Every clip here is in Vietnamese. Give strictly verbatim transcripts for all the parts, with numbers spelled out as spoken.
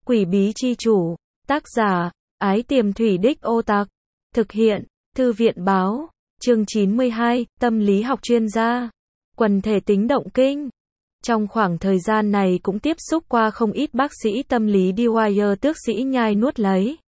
Quỷ bí chi chủ, tác giả, Ái Tiềm Thủy Đích Ô Tạc, thực hiện, Thư viện báo, chương chín mươi hai, tâm lý học chuyên gia, quần thể tính động kinh. Trong khoảng thời gian này cũng tiếp xúc qua không ít bác sĩ tâm lý Dwyer tước sĩ nhai nuốt lấy.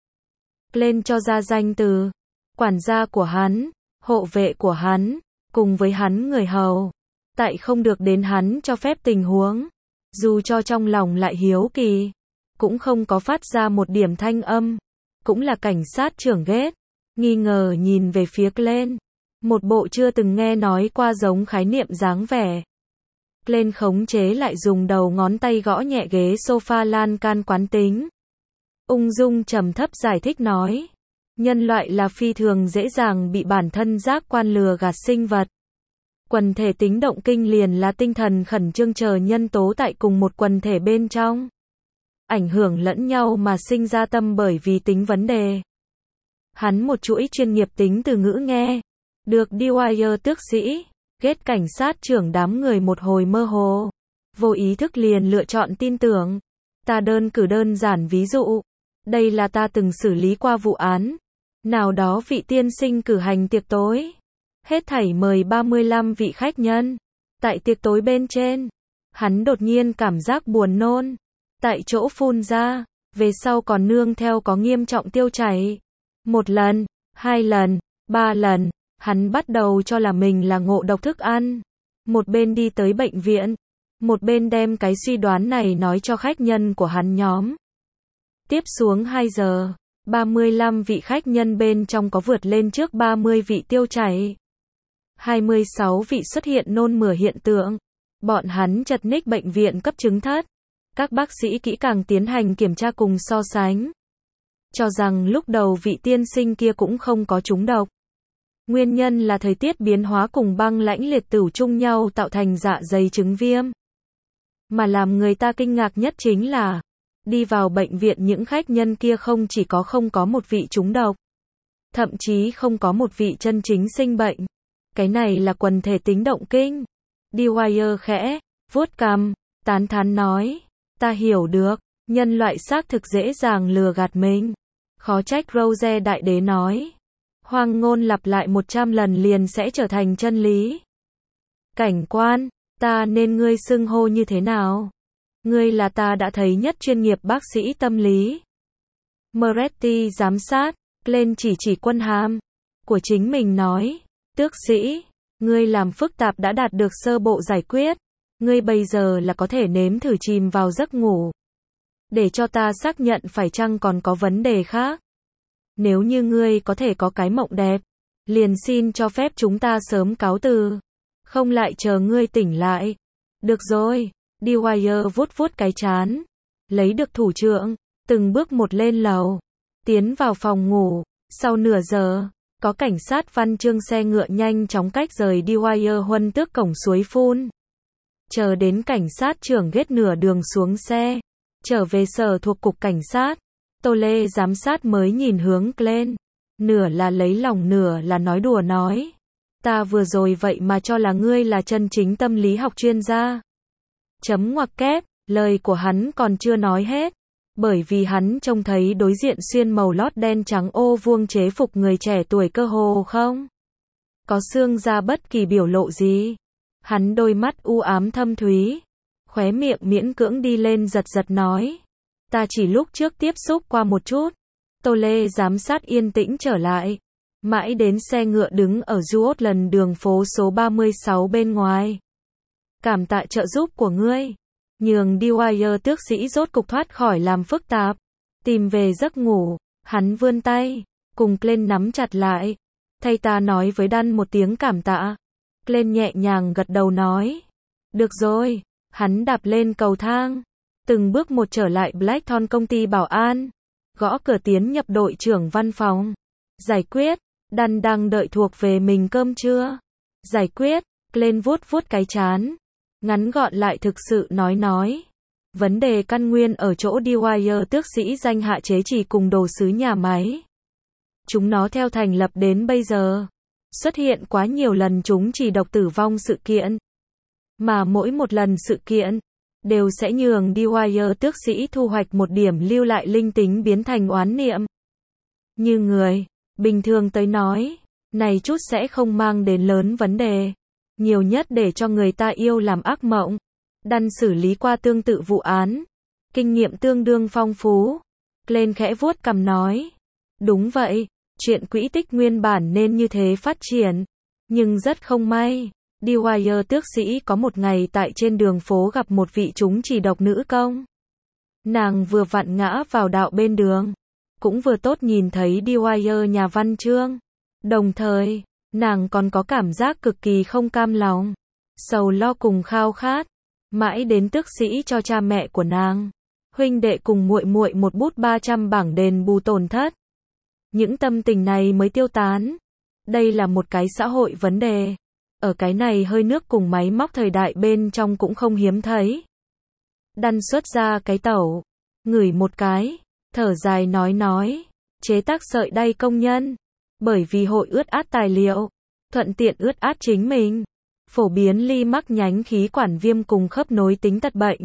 Lên cho ra danh từ, quản gia của hắn, hộ vệ của hắn, cùng với hắn người hầu. Tại không được đến hắn cho phép tình huống, dù cho trong lòng lại hiếu kỳ, cũng không có phát ra một điểm thanh âm. Cũng là cảnh sát trưởng ghét, nghi ngờ nhìn về phía Glenn. Một bộ chưa từng nghe nói qua giống khái niệm dáng vẻ. Glenn khống chế lại dùng đầu ngón tay gõ nhẹ ghế sofa lan can quán tính. Ung dung trầm thấp giải thích nói. Nhân loại là phi thường dễ dàng bị bản thân giác quan lừa gạt sinh vật. Quần thể tính động kinh liền là tinh thần khẩn trương chờ nhân tố tại cùng một quần thể bên trong. Ảnh hưởng lẫn nhau mà sinh ra tâm bởi vì tính vấn đề. Hắn một chuỗi chuyên nghiệp tính từ ngữ nghe. Được Dwyer tước sĩ, ghét cảnh sát trưởng đám người một hồi mơ hồ. Vô ý thức liền lựa chọn tin tưởng. Ta đơn cử đơn giản ví dụ. Đây là ta từng xử lý qua vụ án. Nào đó vị tiên sinh cử hành tiệc tối. Hết thảy mời ba mươi lăm vị khách nhân. Tại tiệc tối bên trên, hắn đột nhiên cảm giác buồn nôn. Tại chỗ phun ra, về sau còn nương theo có nghiêm trọng tiêu chảy. Một lần, hai lần, ba lần, hắn bắt đầu cho là mình là ngộ độc thức ăn. Một bên đi tới bệnh viện, một bên đem cái suy đoán này nói cho khách nhân của hắn nhóm. Tiếp xuống hai giờ, ba mươi lăm vị khách nhân bên trong có vượt lên trước ba mươi vị tiêu chảy. hai mươi sáu vị xuất hiện nôn mửa hiện tượng. Bọn hắn chật ních bệnh viện cấp chứng thất. Các bác sĩ kỹ càng tiến hành kiểm tra cùng so sánh. Cho rằng lúc đầu vị tiên sinh kia cũng không có trúng độc. Nguyên nhân là thời tiết biến hóa cùng băng lãnh liệt tửu chung nhau tạo thành dạ dày chứng viêm. Mà làm người ta kinh ngạc nhất chính là, đi vào bệnh viện những khách nhân kia không chỉ có không có một vị trúng độc. Thậm chí không có một vị chân chính sinh bệnh. Cái này là quần thể tính động kinh. Dwyer khẽ, vuốt cằm, tán thán nói. Ta hiểu được, nhân loại xác thực dễ dàng lừa gạt mình. Khó trách Rose đại đế nói. Hoang ngôn lặp lại một trăm lần liền sẽ trở thành chân lý. Cảnh quan, ta nên ngươi xưng hô như thế nào? Ngươi là ta đã thấy nhất chuyên nghiệp bác sĩ tâm lý. Moretti giám sát, lên chỉ chỉ quân hàm của chính mình nói. Tước sĩ, ngươi làm phức tạp đã đạt được sơ bộ giải quyết. Ngươi bây giờ là có thể nếm thử chìm vào giấc ngủ. Để cho ta xác nhận phải chăng còn có vấn đề khác. Nếu như ngươi có thể có cái mộng đẹp, liền xin cho phép chúng ta sớm cáo từ. Không lại chờ ngươi tỉnh lại. Được rồi, Dwyer vuốt vuốt cái trán. Lấy được thủ trượng, từng bước một lên lầu. Tiến vào phòng ngủ, sau nửa giờ, có cảnh sát văn chương xe ngựa nhanh chóng cách rời Dwyer huân tước cổng suối phun. Chờ đến cảnh sát trưởng ghét nửa đường xuống xe, trở về sở thuộc cục cảnh sát, Tô Lê giám sát mới nhìn hướng Glenn, nửa là lấy lòng nửa là nói đùa nói. Ta vừa rồi vậy mà cho là ngươi là chân chính tâm lý học chuyên gia. Chấm ngoặc kép, lời của hắn còn chưa nói hết, bởi vì hắn trông thấy đối diện xuyên màu lót đen trắng ô vuông chế phục người trẻ tuổi cơ hồ không có xương ra bất kỳ biểu lộ gì. Hắn đôi mắt u ám thâm thúy, khóe miệng miễn cưỡng đi lên giật giật nói. Ta chỉ lúc trước tiếp xúc qua một chút. Tô Lê giám sát yên tĩnh trở lại. Mãi đến xe ngựa đứng ở Juotland đường phố số ba mươi sáu bên ngoài. Cảm tạ trợ giúp của ngươi. Nhường Dwyer tước sĩ rốt cục thoát khỏi làm phức tạp. Tìm về giấc ngủ, hắn vươn tay, cùng Glenn nắm chặt lại. Thay ta nói với Dan một tiếng cảm tạ. Glenn nhẹ nhàng gật đầu nói. Được rồi, hắn đạp lên cầu thang. Từng bước một trở lại Blackthorn công ty bảo an. Gõ cửa tiến nhập đội trưởng văn phòng. Giải quyết, Dan đang đợi thuộc về mình cơm trưa. Giải quyết, Glenn vuốt vuốt cái trán. Ngắn gọn lại thực sự nói nói. Vấn đề căn nguyên ở chỗ Dwyer tước sĩ danh hạ chế chỉ cùng đồ sứ nhà máy. Chúng nó theo thành lập đến bây giờ. Xuất hiện quá nhiều lần chúng chỉ độc tử vong sự kiện. Mà mỗi một lần sự kiện, đều sẽ nhường Dwyer tước sĩ thu hoạch một điểm lưu lại linh tính biến thành oán niệm. Như người, bình thường tới nói, này chút sẽ không mang đến lớn vấn đề. Nhiều nhất để cho người ta yêu làm ác mộng. Đan xử lý qua tương tự vụ án. Kinh nghiệm tương đương phong phú. Glenn khẽ vuốt cằm nói. Đúng vậy, chuyện quỹ tích nguyên bản nên như thế phát triển. Nhưng rất không may. Dwyer tước sĩ có một ngày tại trên đường phố gặp một vị chúng chỉ độc nữ công. Nàng vừa vặn ngã vào đạo bên đường. Cũng vừa tốt nhìn thấy Dwyer nhà văn chương. Đồng thời, nàng còn có cảm giác cực kỳ không cam lòng, sầu lo cùng khao khát. Mãi đến tước sĩ cho cha mẹ của nàng, huynh đệ cùng muội muội một bút ba trăm bảng đền bù tổn thất. Những tâm tình này mới tiêu tán. Đây là một cái xã hội vấn đề. Ở cái này hơi nước cùng máy móc thời đại bên trong cũng không hiếm thấy. Đan xuất ra cái tẩu, ngửi một cái, thở dài nói nói, chế tác sợi đay công nhân, bởi vì hội ướt át tài liệu, thuận tiện ướt át chính mình, phổ biến ly mắc nhánh khí quản viêm cùng khớp nối tính tật bệnh.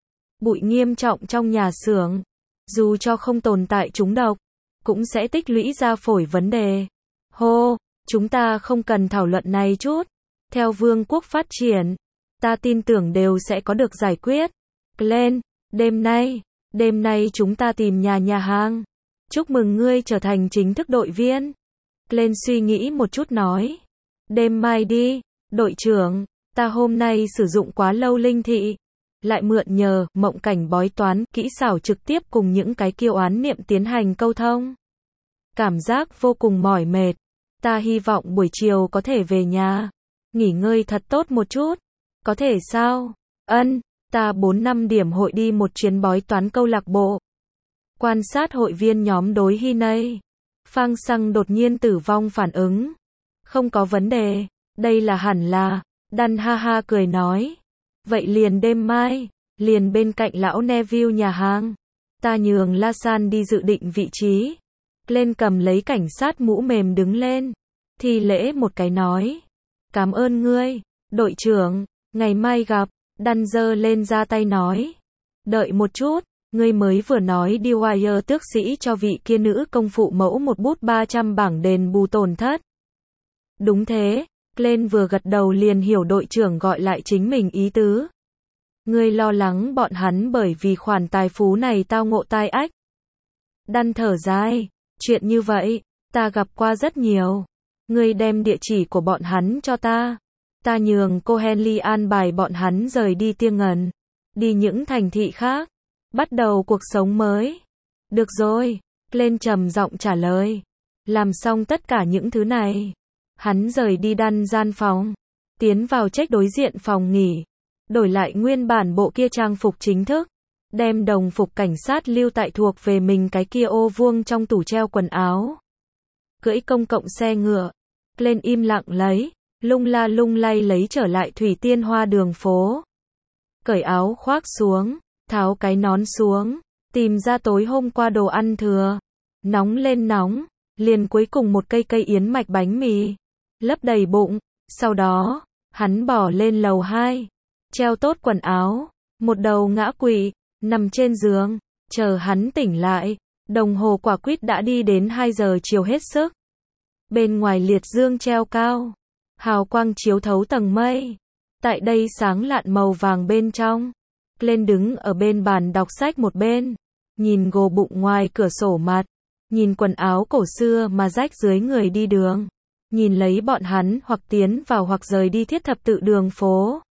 Bụi nghiêm trọng trong nhà xưởng, dù cho không tồn tại trúng độc, cũng sẽ tích lũy ra phổi vấn đề. Hô, chúng ta không cần thảo luận này chút. Theo vương quốc phát triển, ta tin tưởng đều sẽ có được giải quyết. Glenn, đêm nay, đêm nay chúng ta tìm nhà nhà hàng. Chúc mừng ngươi trở thành chính thức đội viên. Glenn suy nghĩ một chút nói. Đêm mai đi, đội trưởng, ta hôm nay sử dụng quá lâu linh thị. Lại mượn nhờ, mộng cảnh bói toán, kỹ xảo trực tiếp cùng những cái kiêu oán niệm tiến hành câu thông. Cảm giác vô cùng mỏi mệt. Ta hy vọng buổi chiều có thể về nhà. Nghỉ ngơi thật tốt một chút. Có thể sao? Ân, ta bốn năm điểm hội đi một chuyến bói toán câu lạc bộ. Quan sát hội viên nhóm đối hy nay. Phang Xăng đột nhiên tử vong phản ứng. Không có vấn đề. Đây là hẳn là. Đan ha ha cười nói. Vậy liền đêm mai. Liền bên cạnh lão Neville nhà hàng. Ta nhường La San đi dự định vị trí. Lên cầm lấy cảnh sát mũ mềm đứng lên. Thi lễ một cái nói. Cảm ơn ngươi, đội trưởng, ngày mai gặp. Đan giơ lên ra tay nói. Đợi một chút, ngươi mới vừa nói Dwyer tước sĩ cho vị kia nữ công phụ mẫu một bút ba trăm bảng đền bù tổn thất. Đúng thế, Glenn vừa gật đầu liền hiểu đội trưởng gọi lại chính mình ý tứ. Ngươi lo lắng bọn hắn bởi vì khoản tài phú này tao ngộ tai ách. Đan thở dài, chuyện như vậy, ta gặp qua rất nhiều. Ngươi đem địa chỉ của bọn hắn cho ta. Ta nhường cô Henley an bài bọn hắn rời đi Tiêng Ngần. Đi những thành thị khác. Bắt đầu cuộc sống mới. Được rồi. Glenn trầm giọng trả lời. Làm xong tất cả những thứ này. Hắn rời đi Đan gian phòng. Tiến vào trách đối diện phòng nghỉ. Đổi lại nguyên bản bộ kia trang phục chính thức. Đem đồng phục cảnh sát lưu tại thuộc về mình cái kia ô vuông trong tủ treo quần áo. Cưỡi công cộng xe ngựa. Lên im lặng lấy, lung la lung lay lấy trở lại Thủy Tiên Hoa đường phố. Cởi áo khoác xuống, tháo cái nón xuống, tìm ra tối hôm qua đồ ăn thừa. Nóng lên nóng, liền cuối cùng một cây cây yến mạch bánh mì. Lấp đầy bụng, sau đó, hắn bỏ lên lầu hai. Treo tốt quần áo, một đầu ngã quỵ, nằm trên giường, chờ hắn tỉnh lại. Đồng hồ quả quýt đã đi đến hai giờ chiều hết sức. Bên ngoài liệt dương treo cao, hào quang chiếu thấu tầng mây. Tại đây sáng lạn màu vàng bên trong. Glenn đứng ở bên bàn đọc sách một bên, nhìn gồ bụng ngoài cửa sổ mặt, nhìn quần áo cổ xưa mà rách dưới người đi đường, nhìn lấy bọn hắn hoặc tiến vào hoặc rời đi thiết thập tự đường phố.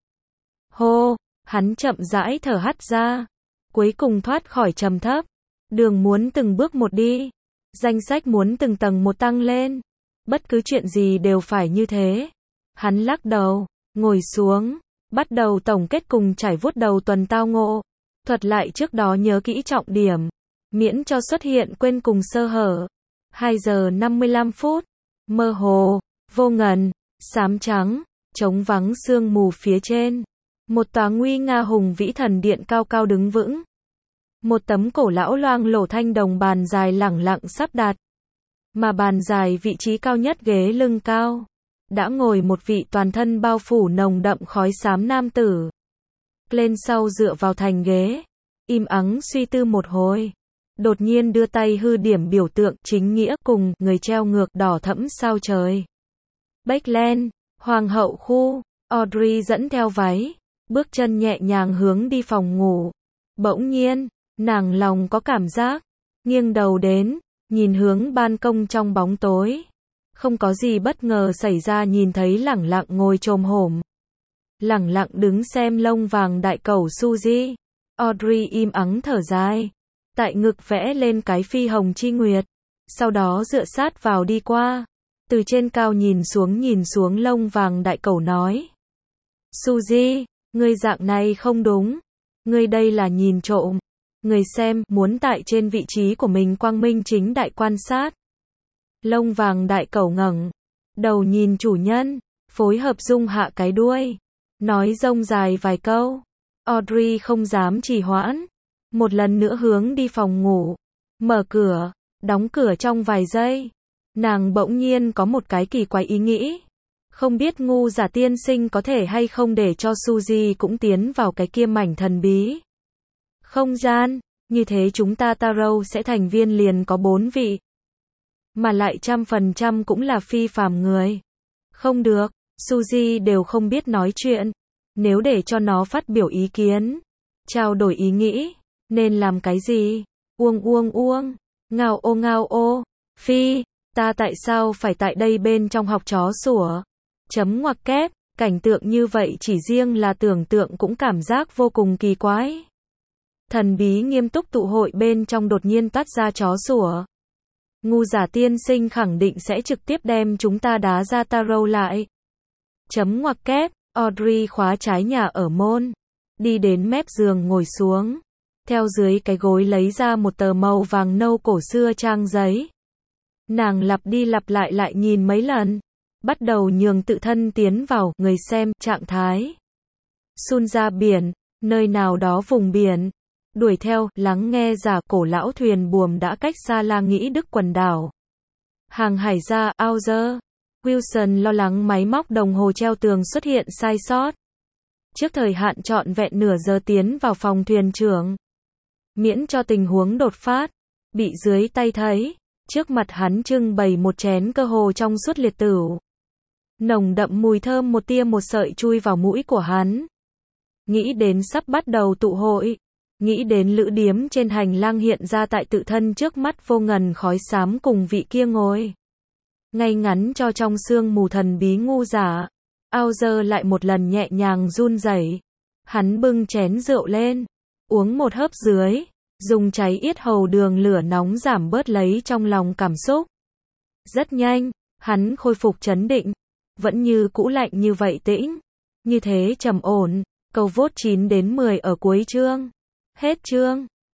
Hô, hắn chậm rãi thở hắt ra, cuối cùng thoát khỏi trầm thấp. Đường muốn từng bước một đi, danh sách muốn từng tầng một tăng lên. Bất cứ chuyện gì đều phải như thế. Hắn lắc đầu, ngồi xuống, bắt đầu tổng kết cùng trải vuốt đầu tuần tao ngộ. Thuật lại trước đó nhớ kỹ trọng điểm, miễn cho xuất hiện quên cùng sơ hở. hai giờ năm mươi lăm phút, mơ hồ, vô ngần, xám trắng, trống vắng sương mù phía trên. Một tòa nguy nga hùng vĩ thần điện cao cao đứng vững. Một tấm cổ lão loang lổ thanh đồng bàn dài lẳng lặng sắp đặt. Mà bàn dài vị trí cao nhất ghế lưng cao. Đã ngồi một vị toàn thân bao phủ nồng đậm khói xám nam tử. lên sau dựa vào thành ghế, im ắng suy tư một hồi. Đột nhiên đưa tay hư điểm biểu tượng chính nghĩa cùng người treo ngược đỏ thẫm sao trời. Backland, hoàng hậu khu, Audrey dẫn theo váy, bước chân nhẹ nhàng hướng đi phòng ngủ. Bỗng nhiên, nàng lòng có cảm giác, nghiêng đầu đến, nhìn hướng ban công trong bóng tối. Không có gì bất ngờ xảy ra, nhìn thấy lẳng lặng ngồi chồm hổm, lẳng lặng đứng xem lông vàng đại cẩu Suzy. Audrey im ắng thở dài, tại ngực vẽ lên cái phi hồng chi nguyệt, sau đó dựa sát vào đi qua, từ trên cao nhìn xuống nhìn xuống lông vàng đại cẩu nói. Suzy, ngươi dạng này không đúng, ngươi đây là nhìn trộm, người xem muốn tại trên vị trí của mình quang minh chính đại quan sát. Lông vàng đại cẩu ngẩng đầu nhìn chủ nhân, phối hợp rung hạ cái đuôi, nói rông dài vài câu. Audrey không dám trì hoãn, một lần nữa hướng đi phòng ngủ, mở cửa, đóng cửa trong vài giây. Nàng bỗng nhiên có một cái kỳ quái ý nghĩ, không biết ngu giả tiên sinh có thể hay không để cho Suzy cũng tiến vào cái kia mảnh thần bí không gian, như thế chúng ta Tarot sẽ thành viên liền có bốn vị, mà lại trăm phần trăm cũng là phi phàm người. Không được, Suzy đều không biết nói chuyện, nếu để cho nó phát biểu ý kiến, trao đổi ý nghĩ, nên làm cái gì? Uông uông uông, ngao ô ngao ô, phi, ta tại sao phải tại đây bên trong học chó sủa? Chấm ngoặc kép, cảnh tượng như vậy chỉ riêng là tưởng tượng cũng cảm giác vô cùng kỳ quái. Thần bí nghiêm túc tụ hội bên trong đột nhiên toát ra chó sủa. Ngu giả tiên sinh khẳng định sẽ trực tiếp đem chúng ta đá ra Tarot lại. Chấm ngoặc kép, Audrey khóa trái nhà ở môn, đi đến mép giường ngồi xuống, theo dưới cái gối lấy ra một tờ màu vàng nâu cổ xưa trang giấy. Nàng lặp đi lặp lại lại nhìn mấy lần, bắt đầu nhường tự thân tiến vào người xem trạng thái. Sun ra biển, nơi nào đó vùng biển, đuổi theo, lắng nghe giả cổ lão thuyền buồm đã cách xa La Nghĩ Đức quần đảo. Hàng hải gia Auger, Wilson lo lắng máy móc đồng hồ treo tường xuất hiện sai sót. Trước thời hạn trọn vẹn nửa giờ tiến vào phòng thuyền trưởng, miễn cho tình huống đột phát, bị dưới tay thấy. Trước mặt hắn trưng bày một chén cơ hồ trong suốt liệt tửu. Nồng đậm mùi thơm một tia một sợi chui vào mũi của hắn. Nghĩ đến sắp bắt đầu tụ hội, nghĩ đến lữ điếm trên hành lang hiện ra tại tự thân trước mắt vô ngần khói xám cùng vị kia ngồi ngay ngắn cho trong sương mù thần bí ngu giả. Auger lại một lần nhẹ nhàng run rẩy. Hắn bưng chén rượu lên, uống một hớp dưới, dùng cháy yết hầu đường lửa nóng giảm bớt lấy trong lòng cảm xúc. Rất nhanh, hắn khôi phục trấn định, vẫn như cũ lạnh như vậy tĩnh, như thế trầm ổn. Câu vote chín đến mười ở cuối chương. Hết chương.